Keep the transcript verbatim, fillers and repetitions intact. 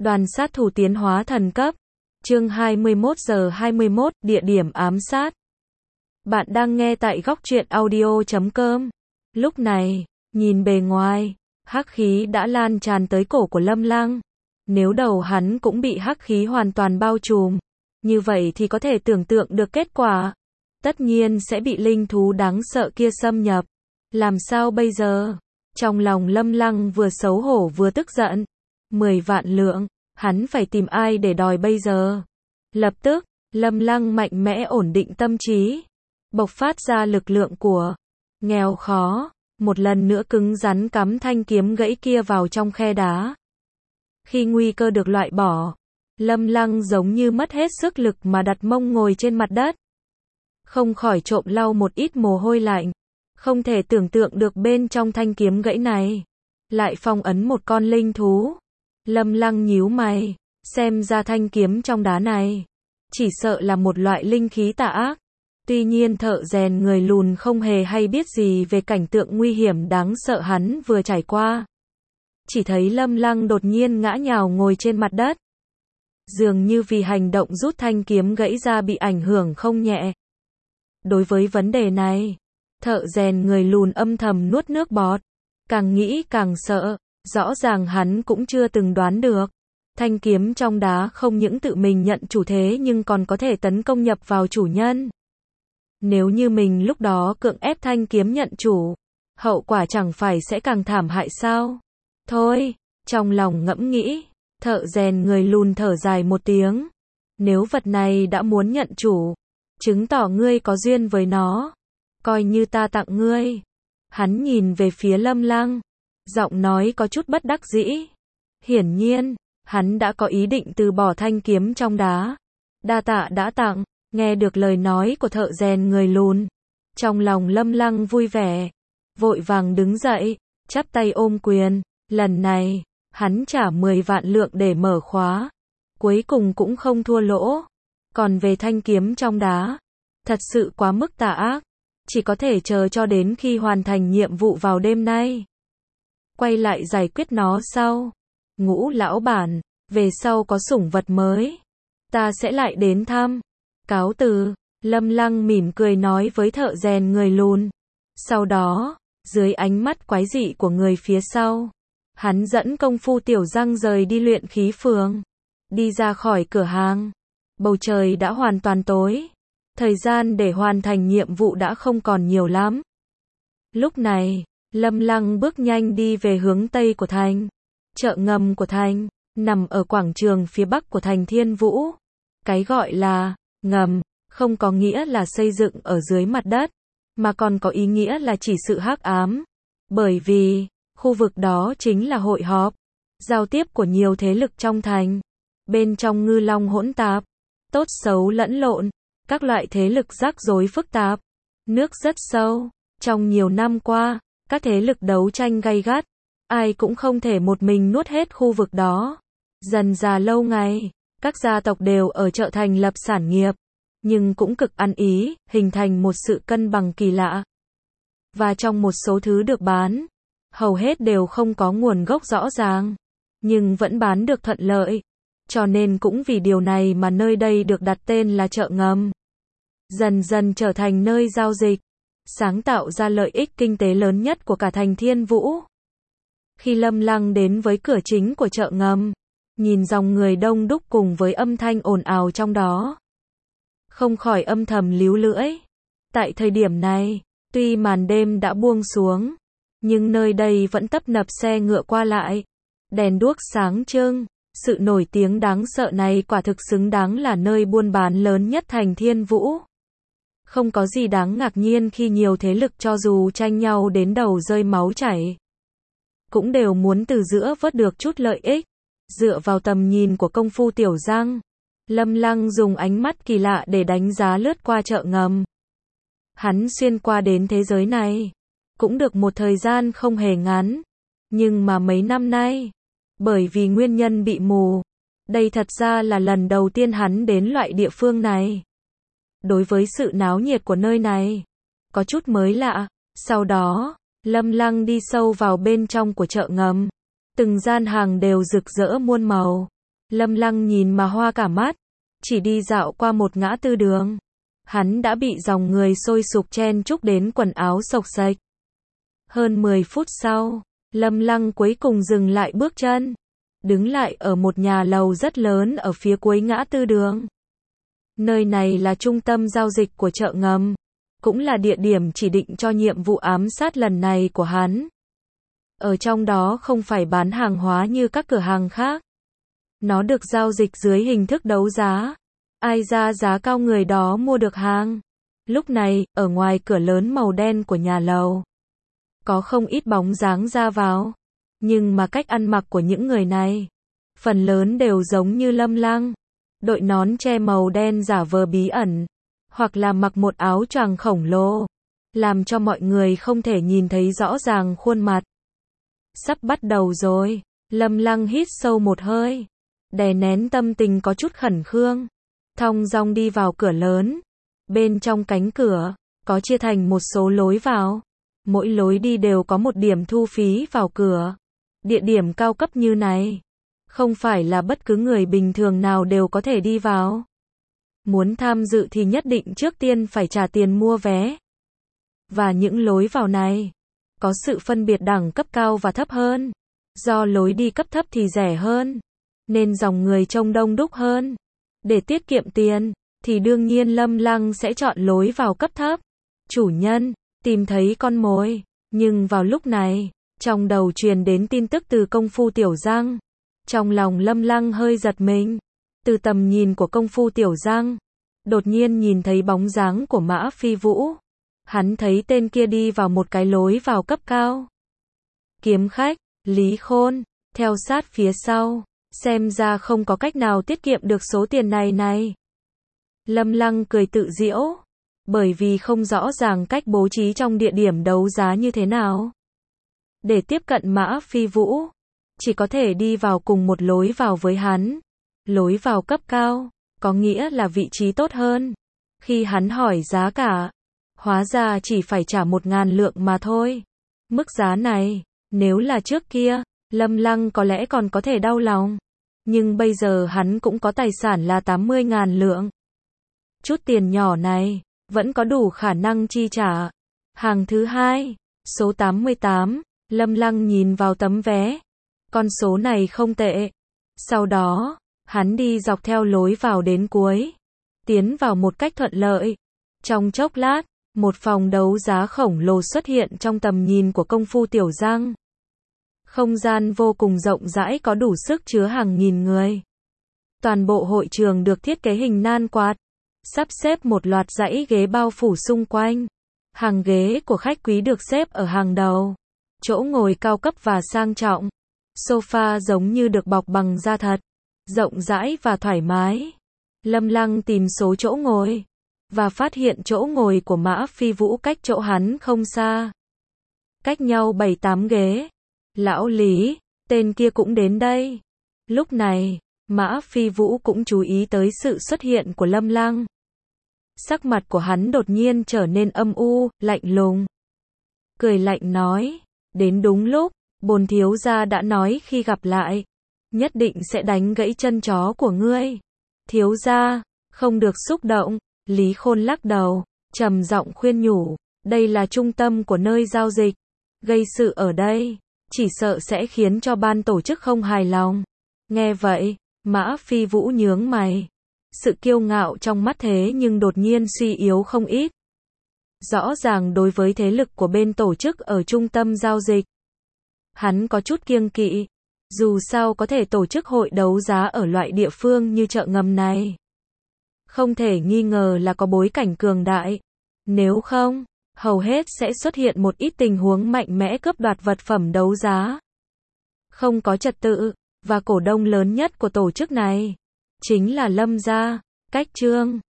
Đoàn sát thủ tiến hóa thần cấp. Chương hai mươi mốt giờ hai mươi mốt, địa điểm ám sát. Bạn đang nghe tại góc truyện audio chấm com. Lúc này, nhìn bề ngoài, hắc khí đã lan tràn tới cổ của Lâm Lăng. Nếu đầu hắn cũng bị hắc khí hoàn toàn bao trùm, như vậy thì có thể tưởng tượng được kết quả. Tất nhiên sẽ bị linh thú đáng sợ kia xâm nhập. Làm sao bây giờ? Trong lòng Lâm Lăng vừa xấu hổ vừa tức giận. Mười vạn lượng, hắn phải tìm ai để đòi bây giờ? Lập tức, Lâm Lăng mạnh mẽ ổn định tâm trí, bộc phát ra lực lượng của nghèo khó, một lần nữa cứng rắn cắm thanh kiếm gãy kia vào trong khe đá. Khi nguy cơ được loại bỏ, Lâm Lăng giống như mất hết sức lực mà đặt mông ngồi trên mặt đất. Không khỏi trộm lau một ít mồ hôi lạnh, không thể tưởng tượng được bên trong thanh kiếm gãy này lại phong ấn một con linh thú. Lâm Lăng nhíu mày, xem ra thanh kiếm trong đá này chỉ sợ là một loại linh khí tà ác. Tuy nhiên thợ rèn người lùn không hề hay biết gì về cảnh tượng nguy hiểm đáng sợ hắn vừa trải qua. Chỉ thấy Lâm Lăng đột nhiên ngã nhào ngồi trên mặt đất. Dường như vì hành động rút thanh kiếm gãy ra bị ảnh hưởng không nhẹ. Đối với vấn đề này, thợ rèn người lùn âm thầm nuốt nước bọt. Càng nghĩ càng sợ, rõ ràng hắn cũng chưa từng đoán được. Thanh kiếm trong đá không những tự mình nhận chủ thế nhưng còn có thể tấn công nhập vào chủ nhân. Nếu như mình lúc đó cưỡng ép thanh kiếm nhận chủ, hậu quả chẳng phải sẽ càng thảm hại sao? Thôi, trong lòng ngẫm nghĩ, thợ rèn người lùn thở dài một tiếng. Nếu vật này đã muốn nhận chủ, chứng tỏ ngươi có duyên với nó. Coi như ta tặng ngươi. Hắn nhìn về phía Lâm Lăng, giọng nói có chút bất đắc dĩ. Hiển nhiên, hắn đã có ý định từ bỏ thanh kiếm trong đá. Đa tạ đã tặng. Nghe được lời nói của thợ rèn người lùn, trong lòng Lâm Lăng vui vẻ, vội vàng đứng dậy, chắp tay ôm quyền. Lần này, hắn trả mười vạn lượng để mở khóa, cuối cùng cũng không thua lỗ. Còn về thanh kiếm trong đá, thật sự quá mức tà ác, chỉ có thể chờ cho đến khi hoàn thành nhiệm vụ vào đêm nay, quay lại giải quyết nó sau. Ngũ lão bản, về sau có sủng vật mới, ta sẽ lại đến thăm. Cáo từ, Lâm Lăng mỉm cười nói với thợ rèn người lùn. Sau đó, dưới ánh mắt quái dị của người phía sau, hắn dẫn công phu tiểu răng rời đi luyện khí phường. Đi ra khỏi cửa hàng, bầu trời đã hoàn toàn tối. Thời gian để hoàn thành nhiệm vụ đã không còn nhiều lắm. Lúc này, Lâm Lăng bước nhanh đi về hướng tây của thành. Chợ ngầm của thành nằm ở quảng trường phía bắc của thành Thiên Vũ. Cái gọi là ngầm không có nghĩa là xây dựng ở dưới mặt đất, mà còn có ý nghĩa là chỉ sự hắc ám. Bởi vì, khu vực đó chính là hội họp, giao tiếp của nhiều thế lực trong thành. Bên trong ngư long hỗn tạp, tốt xấu lẫn lộn, các loại thế lực rắc rối phức tạp. Nước rất sâu, trong nhiều năm qua, các thế lực đấu tranh gay gắt, ai cũng không thể một mình nuốt hết khu vực đó. Dần dà lâu ngày, các gia tộc đều ở chợ thành lập sản nghiệp, nhưng cũng cực ăn ý, hình thành một sự cân bằng kỳ lạ. Và trong một số thứ được bán, hầu hết đều không có nguồn gốc rõ ràng, nhưng vẫn bán được thuận lợi. Cho nên cũng vì điều này mà nơi đây được đặt tên là chợ ngầm. Dần dần trở thành nơi giao dịch, sáng tạo ra lợi ích kinh tế lớn nhất của cả thành Thiên Vũ. Khi Lâm Lăng đến với cửa chính của chợ ngầm, nhìn dòng người đông đúc cùng với âm thanh ồn ào trong đó, không khỏi âm thầm líu lưỡi. Tại thời điểm này, tuy màn đêm đã buông xuống, nhưng nơi đây vẫn tấp nập xe ngựa qua lại, đèn đuốc sáng trưng. Sự nổi tiếng đáng sợ này quả thực xứng đáng là nơi buôn bán lớn nhất thành Thiên Vũ. Không có gì đáng ngạc nhiên khi nhiều thế lực cho dù tranh nhau đến đầu rơi máu chảy, cũng đều muốn từ giữa vớt được chút lợi ích. Dựa vào tầm nhìn của công phu tiểu răng, Lâm Lăng dùng ánh mắt kỳ lạ để đánh giá lướt qua chợ ngầm. Hắn xuyên qua đến thế giới này cũng được một thời gian không hề ngắn, nhưng mà mấy năm nay, bởi vì nguyên nhân bị mù, đây thật ra là lần đầu tiên hắn đến loại địa phương này. Đối với sự náo nhiệt của nơi này, có chút mới lạ. Sau đó, Lâm Lăng đi sâu vào bên trong của chợ ngầm. Từng gian hàng đều rực rỡ muôn màu, Lâm Lăng nhìn mà hoa cả mắt, chỉ đi dạo qua một ngã tư đường. Hắn đã bị dòng người sôi sục chen chúc đến quần áo xộc xệch. Hơn mười phút sau, Lâm Lăng cuối cùng dừng lại bước chân, đứng lại ở một nhà lầu rất lớn ở phía cuối ngã tư đường. Nơi này là trung tâm giao dịch của chợ ngầm, cũng là địa điểm chỉ định cho nhiệm vụ ám sát lần này của hắn. Ở trong đó không phải bán hàng hóa như các cửa hàng khác. Nó được giao dịch dưới hình thức đấu giá. Ai ra giá cao người đó mua được hàng. Lúc này, ở ngoài cửa lớn màu đen của nhà lầu, có không ít bóng dáng ra vào. Nhưng mà cách ăn mặc của những người này, phần lớn đều giống như Lâm Lăng. Đội nón che màu đen giả vờ bí ẩn, hoặc là mặc một áo choàng khổng lồ, làm cho mọi người không thể nhìn thấy rõ ràng khuôn mặt. Sắp bắt đầu rồi, Lâm Lăng hít sâu một hơi, đè nén tâm tình có chút khẩn khương, thong dong đi vào cửa lớn. Bên trong cánh cửa, có chia thành một số lối vào. Mỗi lối đi đều có một điểm thu phí vào cửa. Địa điểm cao cấp như này, không phải là bất cứ người bình thường nào đều có thể đi vào. Muốn tham dự thì nhất định trước tiên phải trả tiền mua vé. Và những lối vào này, có sự phân biệt đẳng cấp cao và thấp hơn. Do lối đi cấp thấp thì rẻ hơn, nên dòng người trông đông đúc hơn. Để tiết kiệm tiền, thì đương nhiên Lâm Lăng sẽ chọn lối vào cấp thấp. Chủ nhân, tìm thấy con mồi. Nhưng vào lúc này, trong đầu truyền đến tin tức từ công phu Tiểu Giang. Trong lòng Lâm Lăng hơi giật mình. Từ tầm nhìn của công phu Tiểu Giang, đột nhiên nhìn thấy bóng dáng của Mã Phi Vũ. Hắn thấy tên kia đi vào một cái lối vào cấp cao. Kiếm khách, Lý Khôn, theo sát phía sau, xem ra không có cách nào tiết kiệm được số tiền này này. Lâm Lăng cười tự giễu, bởi vì không rõ ràng cách bố trí trong địa điểm đấu giá như thế nào. Để tiếp cận Mã Phi Vũ, chỉ có thể đi vào cùng một lối vào với hắn. Lối vào cấp cao, có nghĩa là vị trí tốt hơn. Khi hắn hỏi giá cả, hóa ra chỉ phải trả một ngàn lượng mà thôi. Mức giá này, nếu là trước kia, Lâm Lăng có lẽ còn có thể đau lòng. Nhưng bây giờ hắn cũng có tài sản là tám mươi ngàn lượng. Chút tiền nhỏ này, vẫn có đủ khả năng chi trả. Hàng thứ hai, số tám mươi tám, Lâm Lăng nhìn vào tấm vé. Con số này không tệ. Sau đó, hắn đi dọc theo lối vào đến cuối. Tiến vào một cách thuận lợi. Trong chốc lát, một phòng đấu giá khổng lồ xuất hiện trong tầm nhìn của công phu Tiểu Giang. Không gian vô cùng rộng rãi có đủ sức chứa hàng nghìn người. Toàn bộ hội trường được thiết kế hình nan quạt, sắp xếp một loạt dãy ghế bao phủ xung quanh. Hàng ghế của khách quý được xếp ở hàng đầu. Chỗ ngồi cao cấp và sang trọng. Sofa giống như được bọc bằng da thật, rộng rãi và thoải mái. Lâm Lăng tìm số chỗ ngồi, và phát hiện chỗ ngồi của Mã Phi Vũ cách chỗ hắn không xa. Cách nhau bảy tám ghế. Lão Lý, tên kia cũng đến đây. Lúc này, Mã Phi Vũ cũng chú ý tới sự xuất hiện của Lâm Lăng. Sắc mặt của hắn đột nhiên trở nên âm u, lạnh lùng. Cười lạnh nói, đến đúng lúc, bổn thiếu gia đã nói khi gặp lại, nhất định sẽ đánh gãy chân chó của ngươi. Thiếu gia, không được xúc động. Lý Khôn lắc đầu, trầm giọng khuyên nhủ, đây là trung tâm của nơi giao dịch. Gây sự ở đây, chỉ sợ sẽ khiến cho ban tổ chức không hài lòng. Nghe vậy, Mã Phi Vũ nhướng mày. Sự kiêu ngạo trong mắt thế nhưng đột nhiên suy yếu không ít. Rõ ràng đối với thế lực của bên tổ chức ở trung tâm giao dịch, hắn có chút kiêng kỵ. Dù sao có thể tổ chức hội đấu giá ở loại địa phương như chợ ngầm này, không thể nghi ngờ là có bối cảnh cường đại. Nếu không, hầu hết sẽ xuất hiện một ít tình huống mạnh mẽ cướp đoạt vật phẩm đấu giá. Không có trật tự, và cổ đông lớn nhất của tổ chức này chính là Lâm gia. Cách chương